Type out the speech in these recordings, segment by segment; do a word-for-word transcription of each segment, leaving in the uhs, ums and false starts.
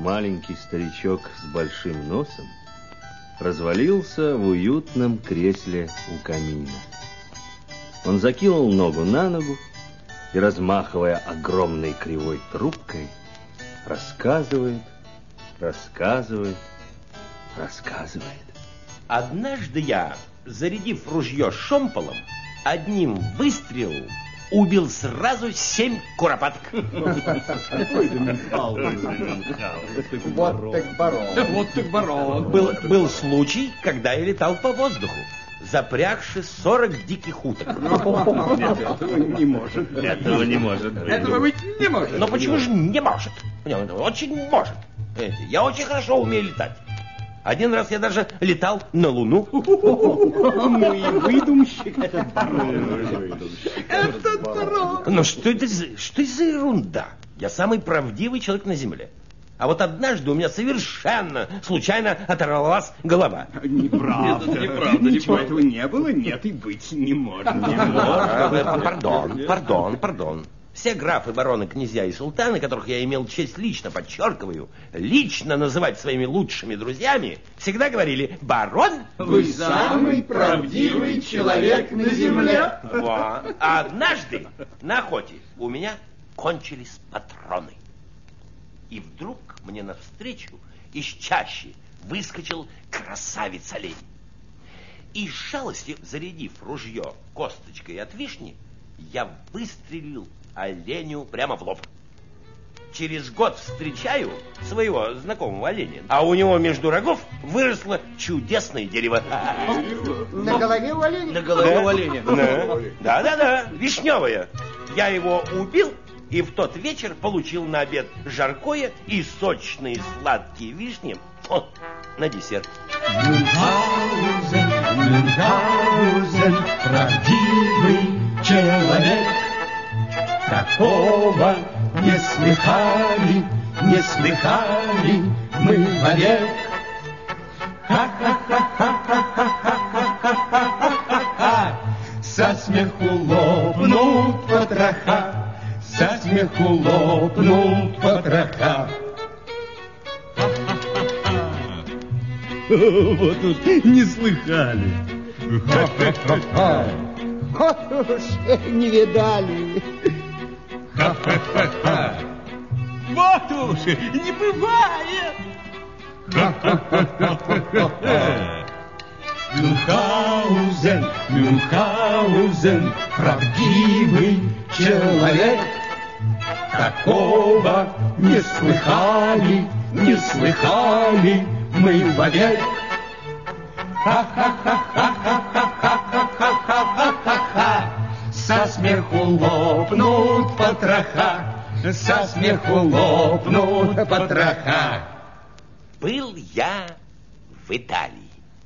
маленький старичок с большим носом развалился в уютном кресле у камина. Он закинул ногу на ногу и, размахивая огромной кривой трубкой, рассказывает, рассказывает, рассказывает. Однажды я, зарядив ружье шомполом, одним выстрелом убил сразу семь куропаток. Вот так барон. Вот так барон. Был, был случай, когда я летал по воздуху, запрягши сорок диких уток. Нет, этого не может. Этого не может быть. Этого быть не может. Но почему же не может? Понимаете, очень может. Я очень хорошо умею летать. Один раз я даже летал на Луну. Ну и выдумщик этот барон. Этот барон. Но что это, за, что это за ерунда? Я самый правдивый человек на Земле. А вот однажды у меня совершенно случайно оторвалась голова. Неправда. Нет, это неправда, Ничего неправда. этого не было, нет и быть не может. А, Пардон, пардон, пардон. Все графы, бароны, князья и султаны, которых я имел честь лично, подчеркиваю, лично называть своими лучшими друзьями, всегда говорили: барон, Вы самый правдивый человек на земле. во. А однажды на охоте у меня кончились патроны. И вдруг мне навстречу из чащи выскочил красавец-олень. И с жалости, зарядив ружье косточкой от вишни, я выстрелил оленю прямо в лоб. Через год встречаю своего знакомого оленя, а у него между рогов выросло чудесное дерево. На голове у оленя? На голове у оленя. Да-да-да, вишневое. Я его убил и в тот вечер получил на обед жаркое и сочные сладкие вишни. О, на десерт. Мюнхгаузен, Мюнхгаузен, правдивый человек. Такого не слыхали, не слыхали мы вовек. Ха-ха-ха-ха-ха-ха-ха-ха-ха-ха. Со смеху лопнут потроха, со смеху лопнут потроха. Вот уж не слыхали. Ха-ха-ха-ха. Вот уж не видали. Ха-ха-ха-ха. Вот уж не бывает. Ха-ха-ха-ха-ха. Мюнхгаузен, Мюнхгаузен, правдивый человек. Такого не слыхали, не слыхали мы вовек. Ха-ха-ха-ха-ха-ха-ха-ха-ха-ха. Со смеху лопнут потроха, со смеху лопнут потроха. Был я в Италии.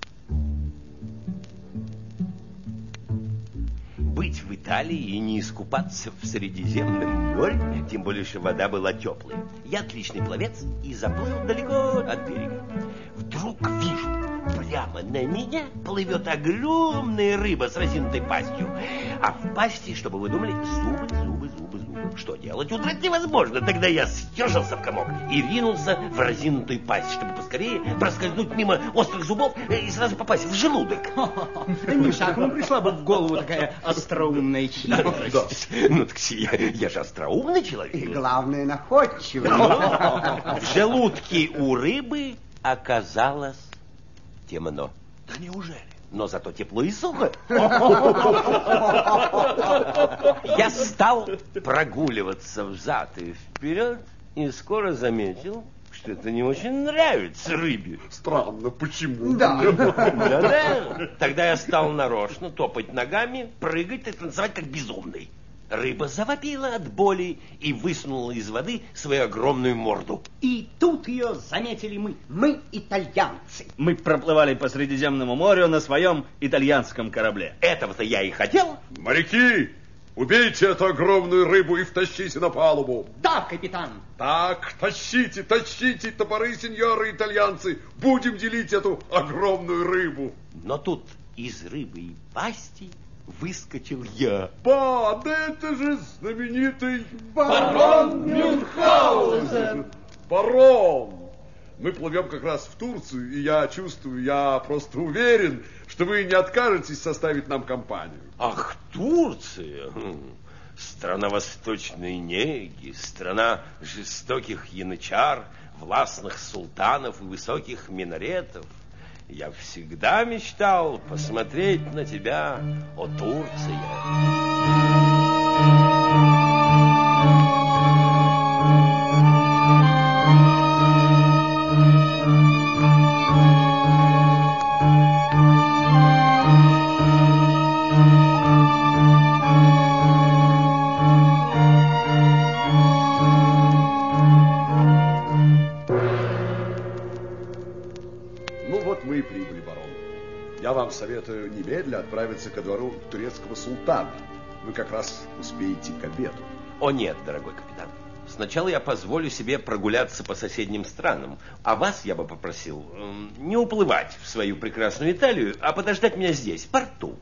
Быть в Италии и не искупаться в Средиземном море, тем более, что вода была теплой. Я отличный пловец и заплыл далеко от берега. Вдруг вижу, прямо на меня плывет огромная рыба с разинутой пастью. А в пасти, чтобы вы думали, зубы, зубы, зубы, зубы. Что делать? Удрать невозможно. Тогда я съежился в комок и ринулся в разинутую пасть, чтобы поскорее проскользнуть мимо острых зубов и сразу попасть в желудок. Ни шагу пришла бы в голову такая остроумная хитрость. Ну, так я, я же остроумный человек. И главное, находчивый. В желудке у рыбы оказалось темно. Да неужели? Но зато тепло и сухо. Я стал прогуливаться взад и вперед и скоро заметил, что это не очень нравится рыбе. Странно, почему? Да. Да-да. Тогда я стал нарочно топать ногами, прыгать и танцевать как безумный. Рыба завопила от боли и высунула из воды свою огромную морду. И тут ее заметили мы. Мы итальянцы. Мы проплывали по Средиземному морю на своем итальянском корабле. Этого-то я и хотел. Моряки, убейте эту огромную рыбу и втащите на палубу. Да, капитан. Так, тащите, тащите топоры, сеньоры итальянцы. Будем делить эту огромную рыбу. Но тут из рыбы и пасти выскочил я. Ба, да это же знаменитый Барон Мюнхгаузен. барон. Мы плывем как раз в Турцию, и я чувствую, я просто уверен, что вы не откажетесь составить нам компанию. Ах, Турция! Страна восточной неги, страна жестоких янычар, властных султанов и высоких минаретов. Я всегда мечтал посмотреть на тебя, о Турция. Я вам советую немедля отправиться ко двору турецкого султана. Вы как раз успеете к обеду. О нет, дорогой капитан. Сначала я позволю себе прогуляться по соседним странам. А вас я бы попросил э, не уплывать в свою прекрасную Италию, а подождать меня здесь, в порту.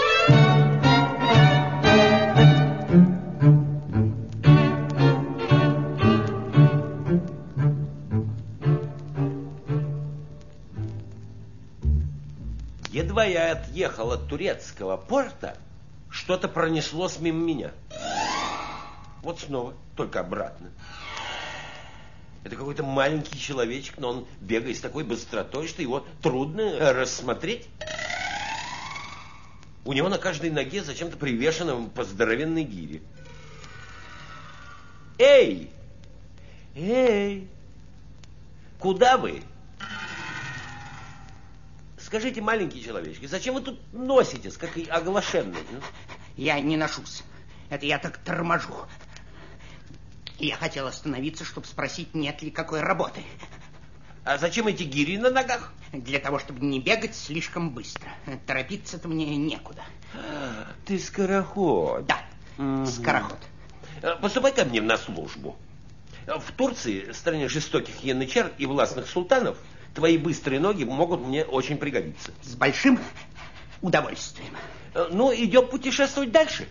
Едва я отъехал от турецкого порта, что-то пронеслось мимо меня. Вот снова, только обратно. Это какой-то маленький человечек, но он бегает с такой быстротой, что его трудно рассмотреть. У него на каждой ноге зачем-то привешено по здоровенной гире. Эй! Эй! Куда вы? Скажите, маленькие человечки, зачем вы тут носитесь, как и оглашенные? Я не ношусь. Это я так торможу. Я хотел остановиться, чтобы спросить, нет ли какой работы. А зачем эти гири на ногах? Для того, чтобы не бегать слишком быстро. Торопиться-то мне некуда. Ты скороход. Да, угу. Скороход. Поступай ко мне на службу. В Турции, стране жестоких янычар и властных султанов, твои быстрые ноги могут мне очень пригодиться. С большим удовольствием. Ну, идем путешествовать дальше.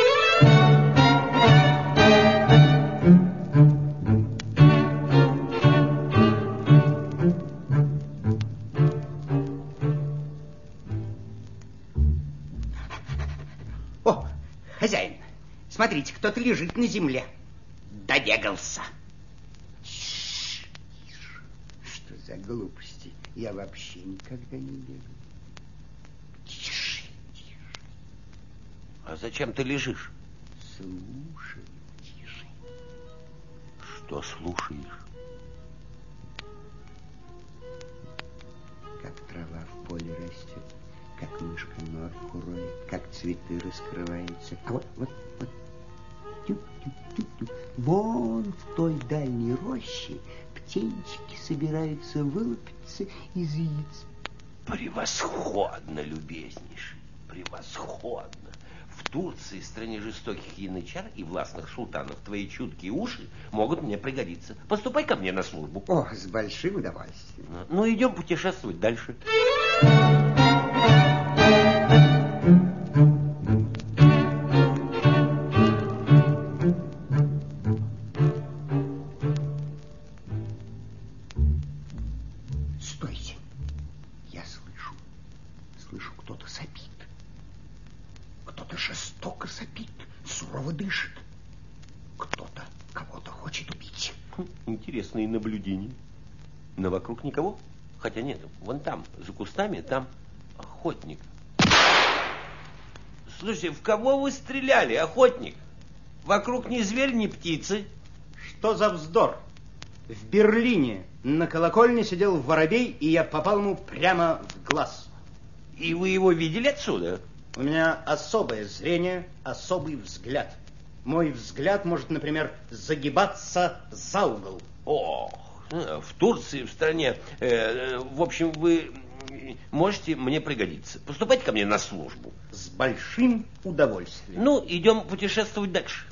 О, хозяин, смотрите, кто-то лежит на земле. Добегался. Что за глупости? Я вообще никогда не бегаю. Тише, тише. А зачем ты лежишь? Слушай. Тише. Что слушаешь? Как трава в поле растет, как мышка норку роет, как цветы раскрываются. А вот, вот, вот. Тю-тю-тю-тю. Вон в той дальней роще птенчики собираются вылупиться из яиц. Превосходно, любезнейший, превосходно. В Турции, стране жестоких янычар и властных султанов, твои чуткие уши могут мне пригодиться. Поступай ко мне на службу. О, с большим удовольствием. Ну, идем путешествовать дальше. Стойте. Я слышу. Слышу, кто-то сопит. Кто-то жестоко сопит, сурово дышит. Кто-то кого-то хочет убить. Интересные наблюдения. Но вокруг никого. Хотя нет, вон там, за кустами, там охотник. Слушай, в кого вы стреляли, охотник? Вокруг ни зверь, ни птицы. Что за вздор? В Берлине на колокольне сидел воробей, и я попал ему прямо в глаз. И вы его видели отсюда? У меня особое зрение, особый взгляд. Мой взгляд может, например, загибаться за угол. Ох, в Турции, в стране, э, в общем, вы можете мне пригодиться. Поступайте ко мне на службу. С большим удовольствием. Ну, идем путешествовать дальше.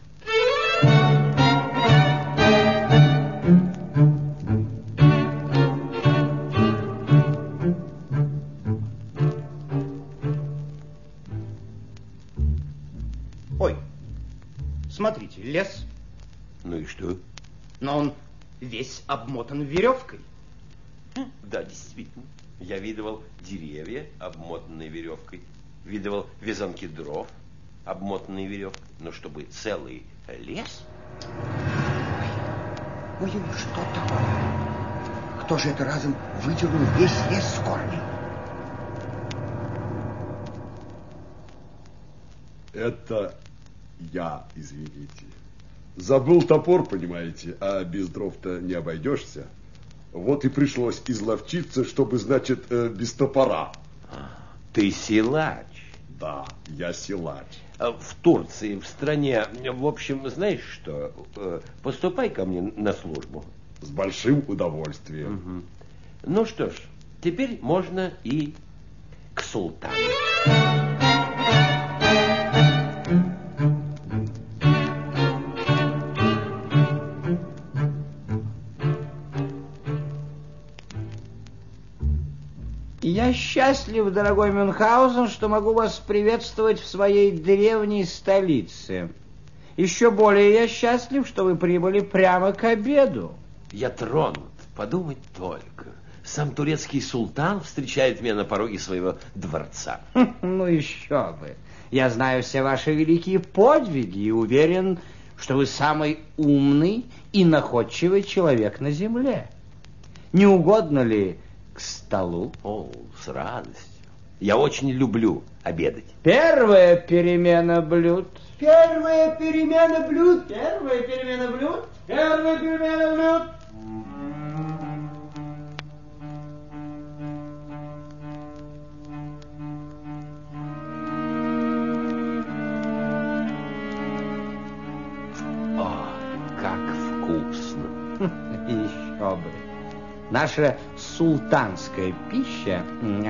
Ой, смотрите, лес. Ну и что? Но он весь обмотан веревкой. Да, действительно. Я видывал деревья, обмотанные веревкой. Видывал вязанки дров, обмотанные веревкой. Но чтобы целый лес... Ой-ой, что такое? Кто же это разом выдернул весь лес с корнем? Это я, извините. Забыл топор, понимаете, а без дров-то не обойдешься. Вот и пришлось изловчиться, чтобы, значит, без топора. Ты силач. Да, я силач. В Турции, в стране, в общем, знаешь что, поступай ко мне на службу. С большим удовольствием. Угу. Ну что ж, теперь можно и к султану. Я счастлив, дорогой Мюнхгаузен, что могу вас приветствовать в своей древней столице. Еще более я счастлив, что вы прибыли прямо к обеду. Я тронут, подумать только. Сам турецкий султан встречает меня на пороге своего дворца. Ну еще бы. Я знаю все ваши великие подвиги и уверен, что вы самый умный и находчивый человек на земле. Не угодно ли к столу? О, с радостью. Я очень люблю обедать. Первая перемена блюд. Первая перемена блюд. Первая перемена блюд. Первая перемена блюд. О, как вкусно. Еще бы. Наша султанская пища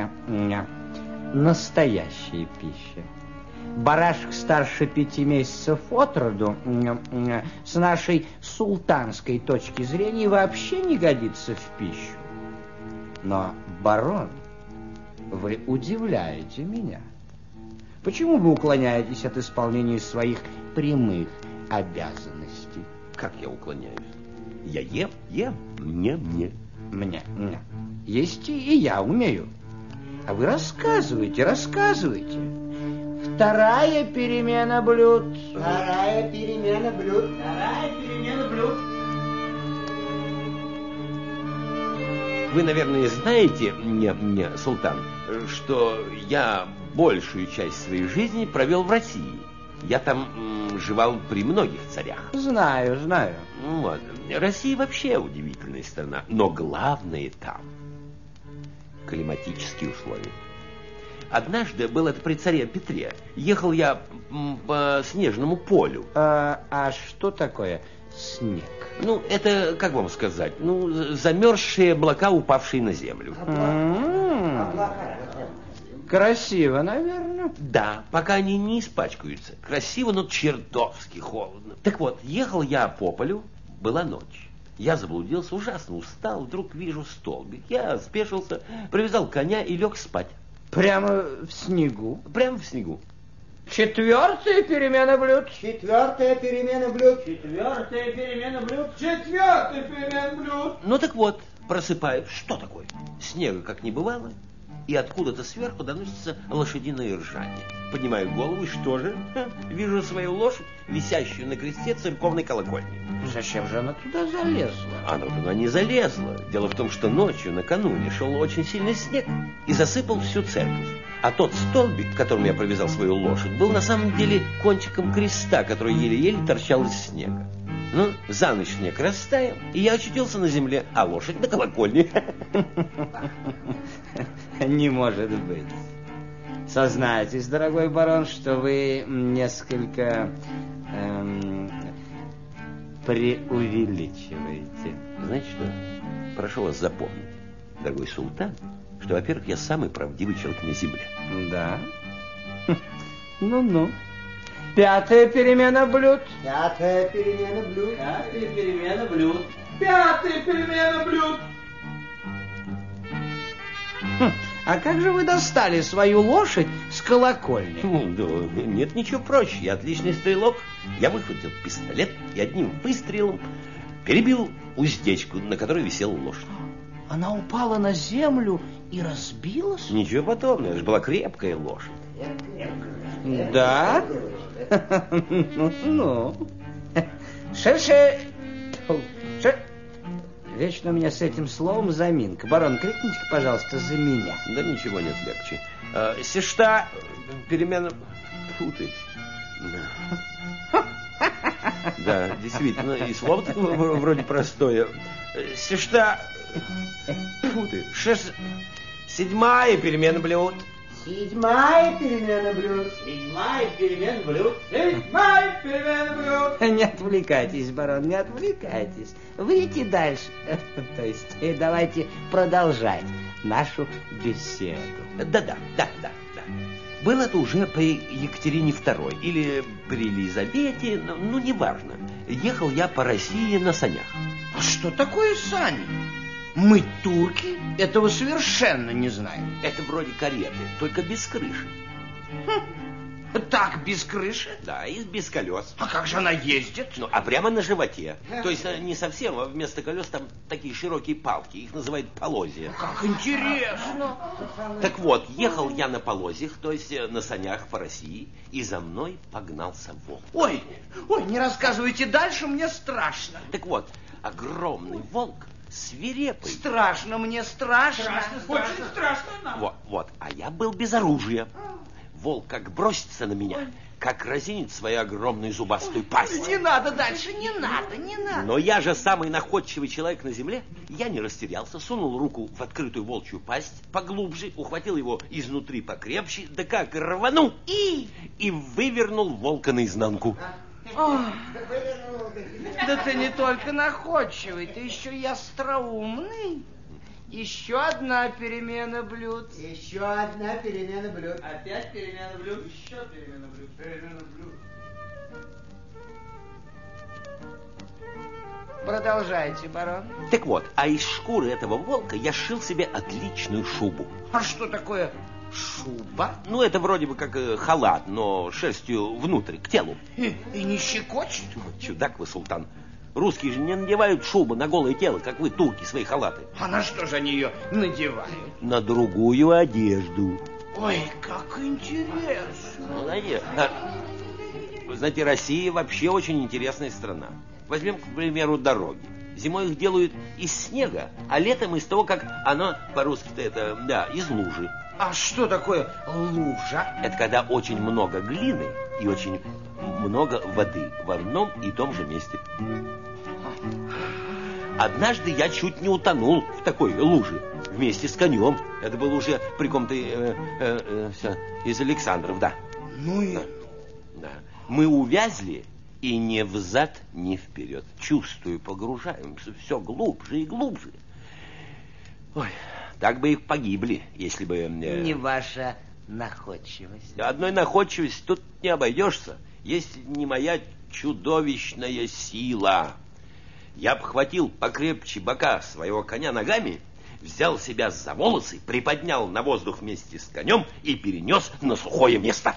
настоящая пища. Барашек старше пяти месяцев от роду с нашей султанской точки зрения вообще не годится в пищу. Но, барон, вы удивляете меня. Почему вы уклоняетесь от исполнения своих прямых обязанностей? Как я уклоняюсь? Я ем, ем, мне, мне. Мне, мне. Есть и я умею. А вы рассказывайте, рассказывайте. Вторая перемена блюд. Вторая перемена блюд. Вторая перемена блюд. Вы, наверное, знаете, мне, мне, султан, что я большую часть своей жизни провел в России. Я там м, жевал при многих царях. Знаю, знаю. Вот. Россия вообще удивительная страна, но главное там климатические условия. Однажды, был это при царе Петре, ехал я м, по снежному полю. А, а что такое снег? Ну, это, как вам сказать, ну, замерзшие облака, упавшие на землю. Облака. Красиво, наверное. Да, пока они не испачкаются. Красиво, но чертовски холодно. Так вот, ехал я по полю, была ночь. Я заблудился, ужасно устал, вдруг вижу столбик. Я спешился, привязал коня и лег спать. Прямо в снегу? Прямо в снегу. Четвертая перемена блюд. Четвертая перемена блюд. Четвертая перемена блюд. Четвертая перемена блюд. Ну так вот, просыпаюсь. Что такое? Снега как не бывало. И откуда-то сверху доносится лошадиное ржание. Поднимаю голову, и что же? Ха, вижу свою лошадь, висящую на кресте церковной колокольни. Зачем же она туда залезла? Она туда не залезла. Дело в том, что ночью, накануне, шел очень сильный снег и засыпал всю церковь. А тот столбик, к которому я привязал свою лошадь, был на самом деле кончиком креста, который еле-еле торчал из снега. Ну, за ночь снег растаял, и я очутился на земле, а лошадь на колокольне. Не может быть. Сознайтесь, дорогой барон, что вы несколько эм, преувеличиваете. Знаете что? Прошу вас запомнить, дорогой султан, что, во-первых, я самый правдивый человек на земле. Да? Ну-ну. Пятая перемена блюд. Пятая перемена блюд. Пятая перемена блюд. Пятая перемена блюд. Хм, а как же вы достали свою лошадь с колокольни? Ну, да, нет ничего проще. Я отличный стрелок. Я выхватил пистолет и одним выстрелом перебил уздечку, на которой висела лошадь. Она упала на землю и разбилась? Ничего подобного, это же была крепкая лошадь. Да? Ну, шерше... Шер... Вечно у меня с этим словом заминка. Барон, крикните, пожалуйста, за меня. Да ничего нет легче. А, сешта, перемена... Фу ты. Да, действительно, и слово вроде простое. Сешта... Фу ты. Шест... Седьмая перемена блюд. Седьмая перемена блюд. Седьмая перемена блюд. Седьмая перемена блюд. Не отвлекайтесь, барон, не отвлекайтесь. Выйдите дальше. То есть, давайте продолжать нашу беседу. Да-да, да-да, да. Было это уже при Екатерине Второй или при Елизавете, ну, ну, неважно. Ехал я по России на санях. А что такое сани? Мы, турки, этого совершенно не знаем. Это вроде кареты, только без крыши. Хм. Так, без крыши? Да, и без колес. А как же она ездит? Ну, а прямо на животе. То есть не совсем, а вместо колес там такие широкие палки. Их называют полозья. Как интересно. Так вот, ехал я на полозьях, то есть на санях по России, и за мной погнался волк. Ой, ой, не рассказывайте дальше, мне страшно. Так вот, огромный волк, свирепый. Страшно, мне страшно. Страшно, страшно. Очень страшно нам. Вот, вот, а я был без оружия. Волк как бросится на меня, как разинет свою огромную зубастую пасть. Не надо дальше, не надо, не надо. Но я же самый находчивый человек на земле. Я не растерялся, сунул руку в открытую волчью пасть, поглубже, ухватил его изнутри покрепче, да как рванул и... и вывернул волка наизнанку. О, да ты не только находчивый, ты еще и остроумный. Еще одна перемена блюд. Еще одна перемена блюд. Опять перемена блюд. Еще перемена блюд. Перемена блюд. Продолжайте, барон. Так вот, а из шкуры этого волка я сшил себе отличную шубу. А что такое шуба? Ну, это вроде бы как э, халат, но шерстью внутрь, к телу. И, и не щекочет? Чудак вы, султан. Русские же не надевают шубу на голое тело, как вы, турки, свои халаты. А на что же они ее надевают? На другую одежду. Ой, как интересно. Ну, знаете, а, вы знаете, Россия вообще очень интересная страна. Возьмем, к примеру, дороги. Зимой их делают из снега, а летом из того, как оно, по-русски-то это, да, из лужи. А что такое лужа? Это когда очень много глины и очень много воды в одном и том же месте. Однажды я чуть не утонул в такой луже вместе с конем. Это был уже при ком-то э, э, э, из Александров, да. Ну и... Да. Да. Мы увязли и ни взад, ни вперед. Чувствую, погружаемся все глубже и глубже. Ой, так бы и погибли, если бы... Э... Не ваша находчивость. Одной находчивости тут не обойдешься. Есть не моя чудовищная сила. Я обхватил покрепче бока своего коня ногами, взял себя за волосы, приподнял на воздух вместе с конем и перенес на сухое место.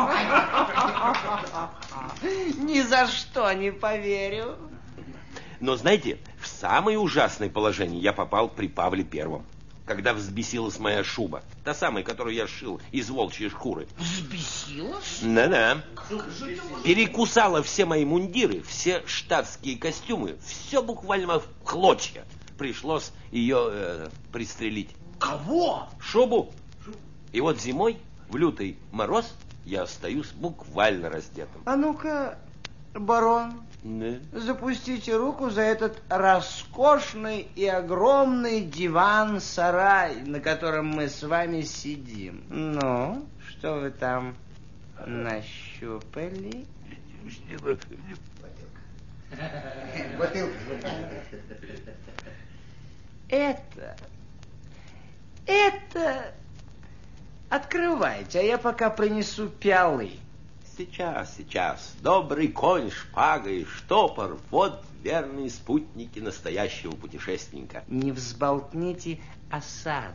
Ни за что не поверю. Но знаете, в самое ужасное положение я попал при Павле Первом, когда взбесилась моя шуба, та самая, которую я сшил из волчьей шкуры. Взбесилась? Да-да. Перекусала все мои мундиры, все штатские костюмы, все буквально в клочья. Пришлось ее э, пристрелить. Кого? Шубу. И вот зимой, в лютый мороз, я остаюсь буквально раздетым. А ну-ка, барон, Да. запустите руку за этот роскошный и огромный диван-сарай, на котором мы с вами сидим. Ну, что вы там нащупали? Бутылка. Это, это... Открывайте, а я пока принесу пиалы. Сейчас, сейчас. Добрый конь, шпага и штопор. Вот верные спутники настоящего путешественника. Не взболтните осадок.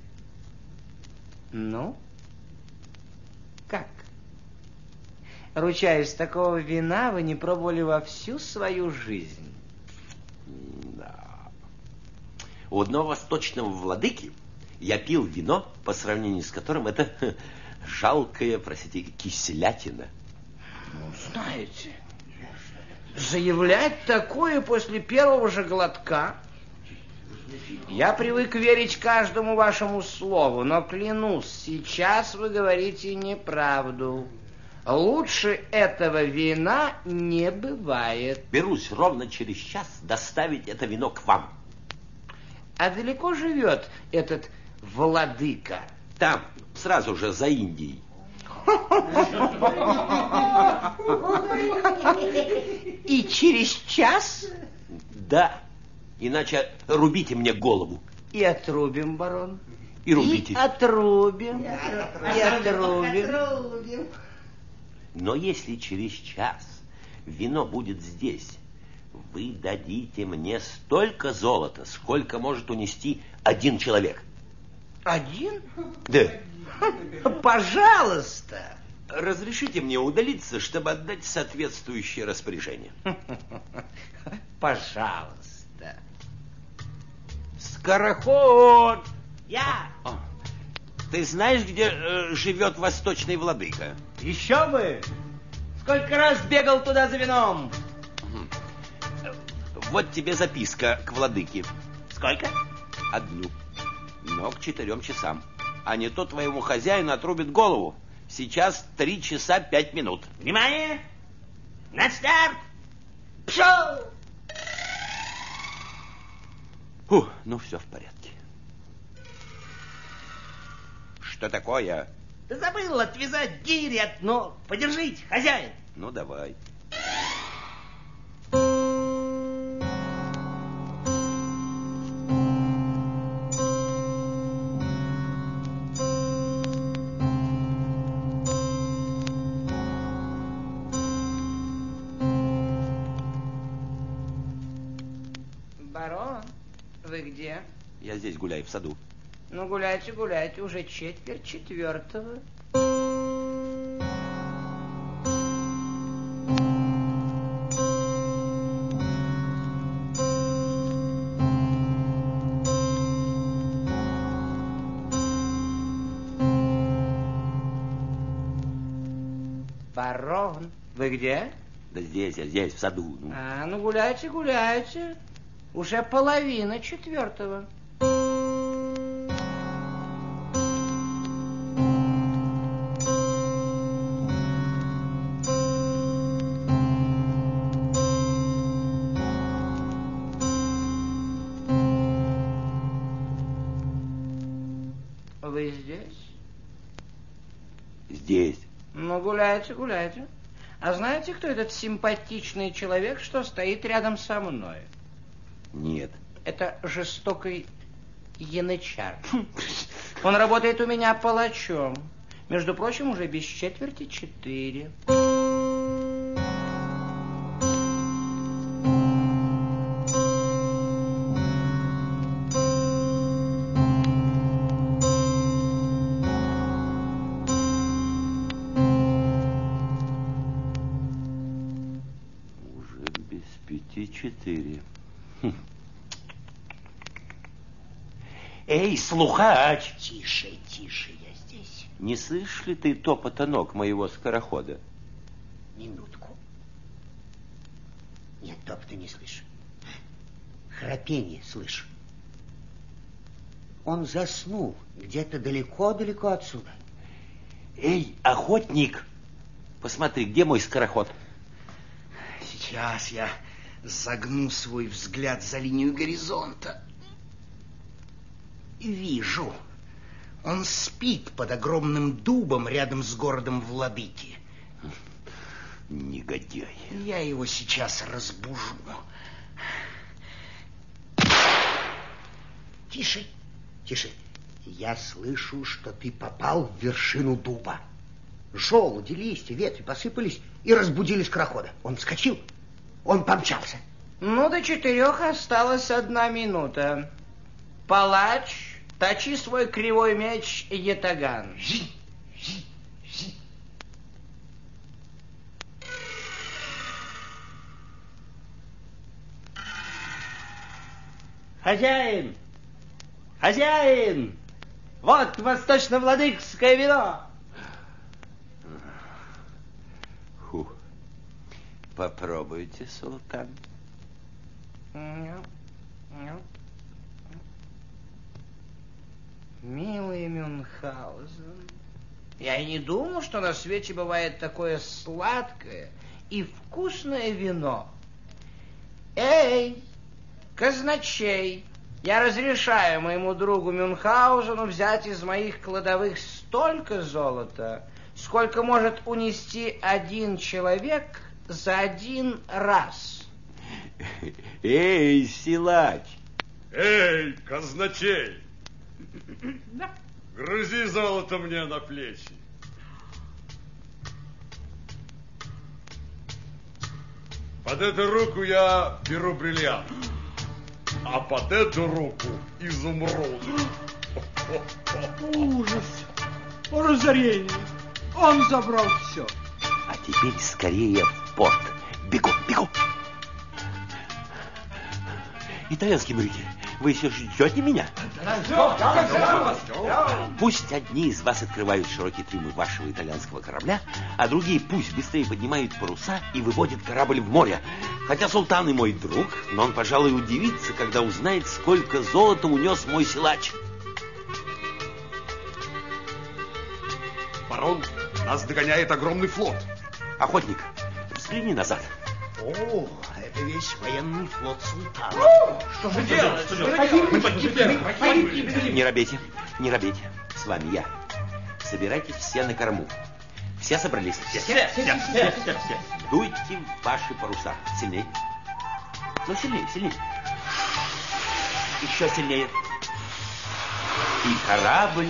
Ну, как? Ручаюсь, такого вина вы не пробовали во всю свою жизнь. Да. У одного восточного владыки я пил вино, по сравнению с которым это ха, жалкая, простите, кислятина. Ну, знаете, заявлять такое после первого же глотка... Я привык верить каждому вашему слову, но клянусь, сейчас вы говорите неправду. Лучше этого вина не бывает. Берусь ровно через час доставить это вино к вам. А далеко живет этот владыка? Там, сразу же за Индией. И через час? Да. Иначе рубите мне голову. И отрубим, барон. И рубите. И отрубим. И отрубим. Но если через час вино будет здесь, вы дадите мне столько золота, сколько может унести один человек. Один? Да. Пожалуйста. Разрешите мне удалиться, чтобы отдать соответствующее распоряжение. Пожалуйста. Скороход! Я! О, ты знаешь, где э, живет восточный владыка? Еще бы! Сколько раз бегал туда за вином? Вот тебе записка к владыке. Сколько? Одну. Но к четырем часам. А не то твоему хозяину отрубит голову. Сейчас три часа пять минут. Внимание! На старт! Пшел! Фух, ну все в порядке. Что такое? Ты забыл отвязать гири от ног. Подержите, хозяин. Ну, давай. Барон, вы где? Я здесь гуляю в саду. Ну, гуляйте, гуляйте, уже четверть четвертого. Барон, вы где? Да здесь, я здесь, в саду. Ну. А, ну гуляйте, гуляйте. Уже половина четвертого. Вы здесь? Здесь. Ну, гуляйте, гуляйте. А знаете, кто этот симпатичный человек, что стоит рядом со мной? Нет. Это жестокий янычар. Он работает у меня палачом. Между прочим, уже без четверти четыре. Четыре. Хм. Эй, слухач! Тише, тише, я здесь. Не слышишь ли ты топота ног моего скорохода? Минутку. Нет, топота не слышу. Храпение слышу. Он заснул где-то далеко-далеко отсюда. Эй, охотник! Посмотри, где мой скороход? Сейчас я загну свой взгляд за линию горизонта. Вижу. Он спит под огромным дубом рядом с городом Владыки. Негодяй. Я его сейчас разбужу. Тише, тише. Я слышу, что ты попал в вершину дуба. Желуди, листья, ветви посыпались и разбудили скорохода. Он вскочил. Он помчался. Ну, до четырех осталась одна минута. Палач, точи свой кривой меч и ятаган. Жи, жи, жи. Хозяин, Хозяин! Вот восточно-владыкское вино! Фу. Попробуйте, султан. Милый Мюнхгаузен, я и не думал, что на свете бывает такое сладкое и вкусное вино. Эй, казначей, я разрешаю моему другу Мюнхгаузену взять из моих кладовых столько золота, сколько может унести один человек за один раз. Эй, силач! Эй, казначей! Грузи золото мне на плечи. Под эту руку я беру бриллиант, а под эту руку изумруд. Ужас! Разорение! Он забрал все. А теперь скорее в порт. Бегом, бегом! Итальянские моряки, вы еще ждете меня? Пусть одни из вас открывают широкие трюмы вашего итальянского корабля, а другие пусть быстрее поднимают паруса и выводят корабль в море. Хотя султан и мой друг, но он, пожалуй, удивится, когда узнает, сколько золота унес мой силач. Барон, нас догоняет огромный флот. Охотник, взгляни назад. О, это весь военный флот султана. Что же делать? Не робейте, не робейте. С вами я. Собирайтесь все на корму. Все собрались? Все, все, все, все, все, все. Дуйте в ваши паруса. Сильнее. Ну, сильнее, сильнее. Еще сильнее. И корабль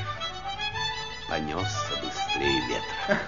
понесся быстрее ветра.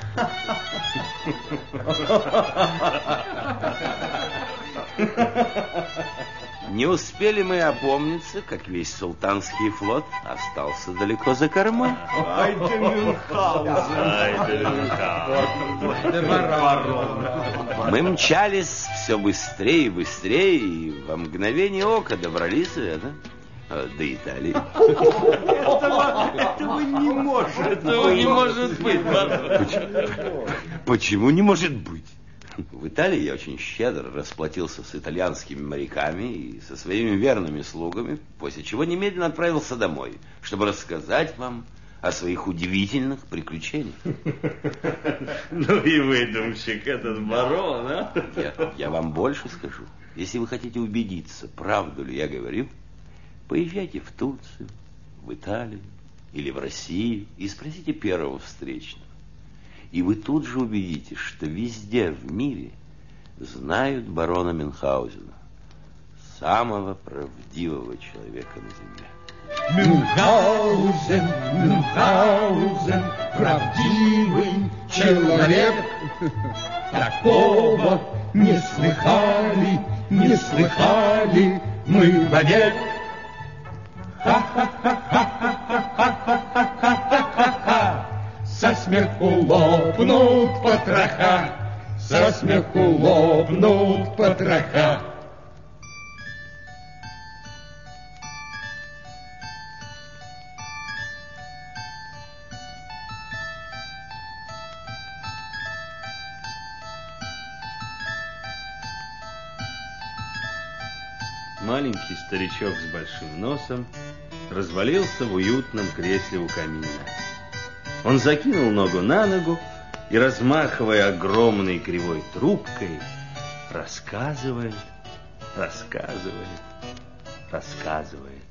Не успели мы опомниться, как весь султанский флот остался далеко за кормой. Ай да Мюнхгаузен! Ай да Мюнхгаузен! Мы мчались все быстрее и быстрее, и во мгновение ока добрались это, до Италии. Этого, этого не может Этого быть. не может быть. Почему? Почему не может быть? В Италии я очень щедро расплатился с итальянскими моряками и со своими верными слугами, после чего немедленно отправился домой, чтобы рассказать вам о своих удивительных приключениях. Ну и выдумщик этот барон, а? Я, я вам больше скажу. Если вы хотите убедиться, правду ли я говорю, поезжайте в Турцию, в Италию или в Россию и спросите первого встречного. И вы тут же убедитесь, что везде в мире знают барона Мюнхгаузена, самого правдивого человека на земле. Мюнхгаузен, Мюнхгаузен, правдивый человек. Такого не слыхали, не слыхали мы вовек. Ха-ха-ха-ха-ха-ха-ха-ха-ха-ха. Со смеху лопнут потроха, со смеху лопнут потроха. Маленький старичок с большим носом развалился в уютном кресле у камина. Он закинул ногу на ногу и, размахивая огромной кривой трубкой, рассказывает, рассказывает, рассказывает.